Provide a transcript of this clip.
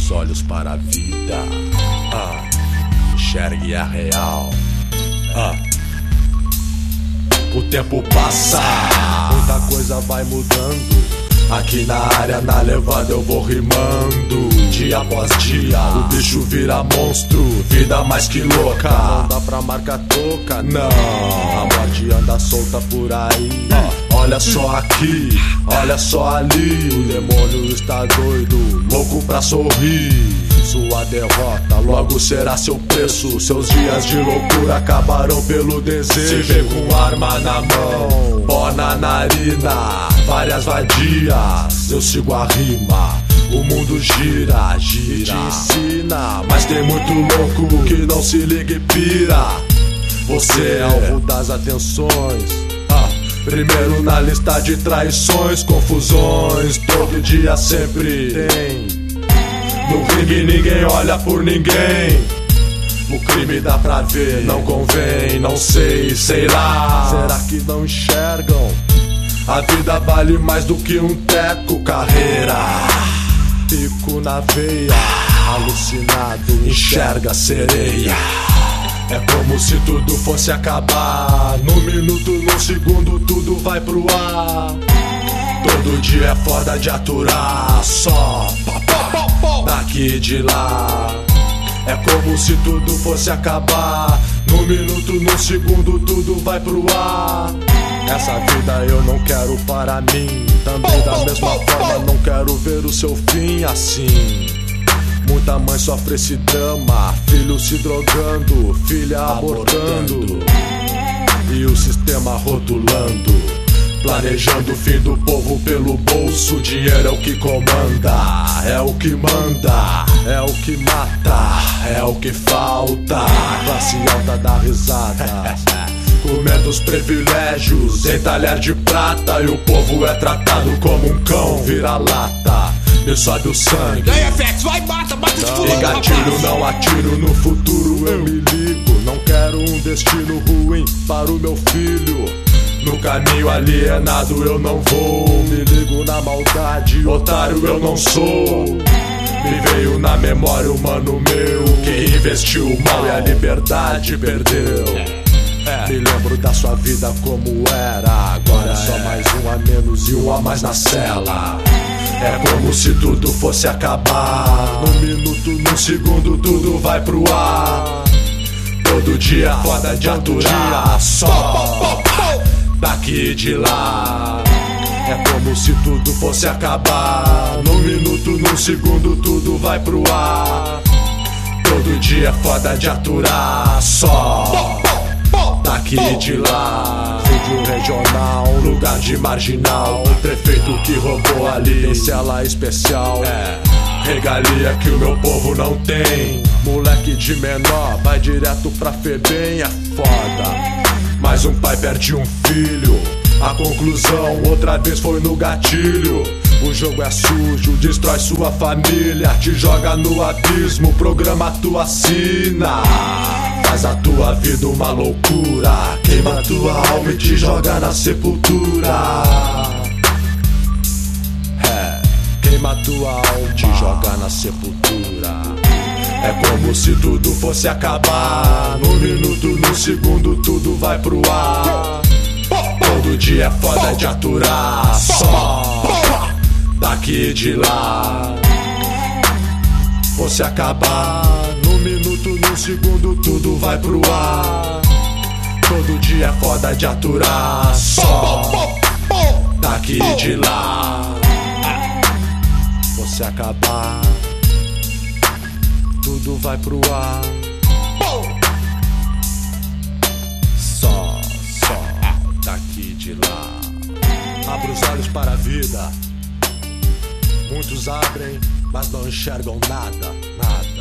os olhos para a vida. Enxergue a real. O tempo passa, muita coisa vai mudando. Aqui na área, na levada eu vou rimando. Dia após dia, o bicho vira monstro. Vida mais que louca, não dá pra marcar toca, não. A morte anda solta por aí. Olha só aqui, olha só ali. O demônio está doido, louco pra sorrir. Sua derrota logo será seu preço. Seus dias de loucura acabarão pelo desejo. Se vê com arma na mão, pó na narina, várias vadias, eu sigo a rima. O mundo gira, gira e te ensina, mas tem muito louco que não se liga e pira. Você é alvo das atenções, primeiro na lista de traições, confusões. Todo dia sempre tem. No ringue ninguém olha por ninguém. O crime dá pra ver, não convém, não sei, sei lá. Será que não enxergam? A vida vale mais do que um teco, carreira. Pico na veia, alucinado, enxerga sereia. É como se tudo fosse acabar. Num minuto, num segundo, tudo vai pro ar. Todo dia é foda de aturar. Só daqui e de lá. É como se tudo fosse acabar. Num minuto, num segundo, tudo vai pro ar. Essa vida eu não quero para mim. Também da mesma forma não quero ver o seu fim assim. Muita mãe sofre esse drama, filho se drogando, filha abortando, e o sistema rotulando, planejando o fim do povo pelo bolso. O dinheiro é o que comanda, é o que manda, é o que mata, é o que falta. A classe alta dá risada, comendo os privilégios em talher de prata. E o povo é tratado como um cão vira-lata. Me sobe o sangue. Aí, FX, vai, mata esse fulano. Engatilho, não atiro, no futuro eu me ligo. Não quero um destino ruim para o meu filho. No caminho alienado eu não vou. Me ligo na maldade, otário eu não sou. Me veio na memória o mano meu, que investiu o mal e a liberdade perdeu. Me lembro da sua vida como era. Agora é só mais um a menos e um a mais na cela. É como se tudo fosse acabar. Num minuto, num segundo, tudo vai pro ar. Todo dia foda de aturar. Só daqui e de lá. É como se tudo fosse acabar. Num minuto, num segundo, tudo vai pro ar. Todo dia foda de aturar. Só daqui e de lá. Vídeo regional, lugar de marginal. O prefeito que roubou ali tem cela especial. Regalia que o meu povo não tem. Moleque de menor vai direto pra Febem, é foda. Mas um pai perde um filho. A conclusão outra vez foi no gatilho. O jogo é sujo, destrói sua família, te joga no abismo, programa tua sina. Faz a tua vida uma loucura, queima tua alma e te joga na sepultura. Queima tua alma, te joga na sepultura. É como se tudo fosse acabar. Num minuto, num segundo, tudo vai pro ar. Todo dia é foda de aturar. Só daqui e de lá. Fosse acabar. Num minuto, num segundo, tudo vai pro ar. Todo dia é foda de aturar. Só daqui e de lá. Fosse acabar. Tudo vai pro ar. Só daqui de lá. Abra os olhos para a vida. Muitos abrem, mas não enxergam nada, nada.